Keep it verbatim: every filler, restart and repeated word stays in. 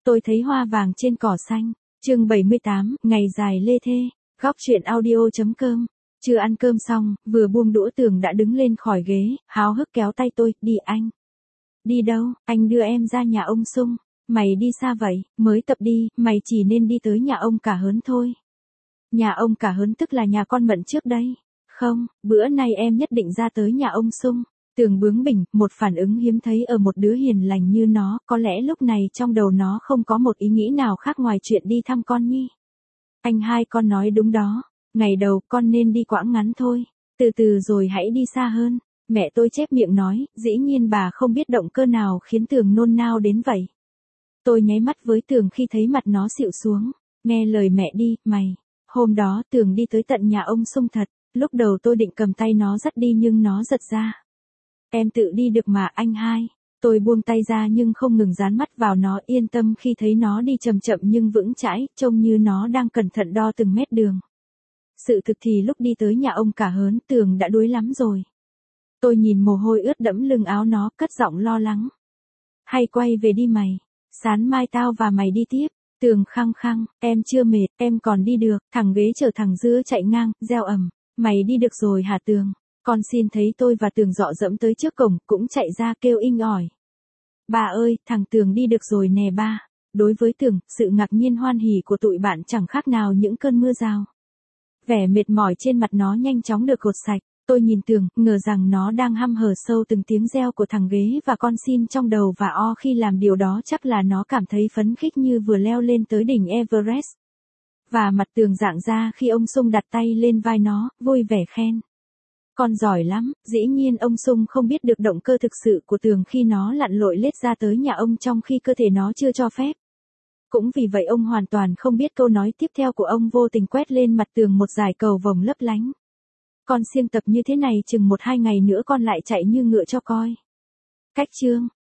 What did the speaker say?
Tôi thấy hoa vàng trên cỏ xanh. Chương bảy mươi tám, ngày dài lê thê. Góc truyện audio.com. Chưa ăn cơm xong, vừa buông đũa Tường đã đứng lên khỏi ghế, háo hức kéo tay tôi, đi anh. Đi đâu, anh đưa em ra nhà ông Sung. Mày đi xa vậy, mới tập đi, mày chỉ nên đi tới nhà ông Cả Hớn thôi. Nhà ông Cả Hớn tức là nhà con Mận trước đây. Không, bữa nay em nhất định ra tới nhà ông Sung. Tường bướng bỉnh, một phản ứng hiếm thấy ở một đứa hiền lành như nó, có lẽ lúc này trong đầu nó không có một ý nghĩ nào khác ngoài chuyện đi thăm con Nhi. Anh hai con nói đúng đó, ngày đầu con nên đi quãng ngắn thôi, từ từ rồi hãy đi xa hơn. Mẹ tôi chép miệng nói, dĩ nhiên bà không biết động cơ nào khiến Tường nôn nao đến vậy. Tôi nháy mắt với Tường khi thấy mặt nó xịu xuống, nghe lời mẹ đi, mày. Hôm đó Tường đi tới tận nhà ông Sung thật, lúc đầu tôi định cầm tay nó dắt đi nhưng nó giật ra. Em tự đi được mà anh hai. Tôi buông tay ra nhưng không ngừng dán mắt vào nó, yên tâm khi thấy nó đi chậm chậm nhưng vững chãi, trông như nó đang cẩn thận đo từng mét đường. Sự thực thì lúc đi tới nhà ông Cả Hớn, Tường đã đuối lắm rồi. Tôi nhìn mồ hôi ướt đẫm lưng áo nó, cất giọng lo lắng. Hay quay về đi mày, sáng mai tao và mày đi tiếp. Tường khăng khăng, em chưa mệt, em còn đi được. Thằng ghế chở thằng dứa chạy ngang, reo ầm. Mày đi được rồi hả Tường? Con xin thấy tôi và Tường dọ dẫm tới trước cổng, cũng chạy ra kêu inh ỏi. Ba ơi, thằng Tường đi được rồi nè ba. Đối với Tường, sự ngạc nhiên hoan hỉ của tụi bạn chẳng khác nào những cơn mưa rào. Vẻ mệt mỏi trên mặt nó nhanh chóng được gột sạch. Tôi nhìn Tường, ngờ rằng nó đang hăm hở sâu từng tiếng reo của thằng ghế và con xin trong đầu và o khi làm điều đó chắc là nó cảm thấy phấn khích như vừa leo lên tới đỉnh Everest. Và mặt Tường rạng ra khi ông Sung đặt tay lên vai nó, vui vẻ khen. Con giỏi lắm, dĩ nhiên ông Sung không biết được động cơ thực sự của Tường khi nó lặn lội lết ra tới nhà ông trong khi cơ thể nó chưa cho phép. Cũng vì vậy ông hoàn toàn không biết câu nói tiếp theo của ông vô tình quét lên mặt Tường một dải cầu vồng lấp lánh. Con siêng tập như thế này chừng một hai ngày nữa con lại chạy như ngựa cho coi. Cách chương.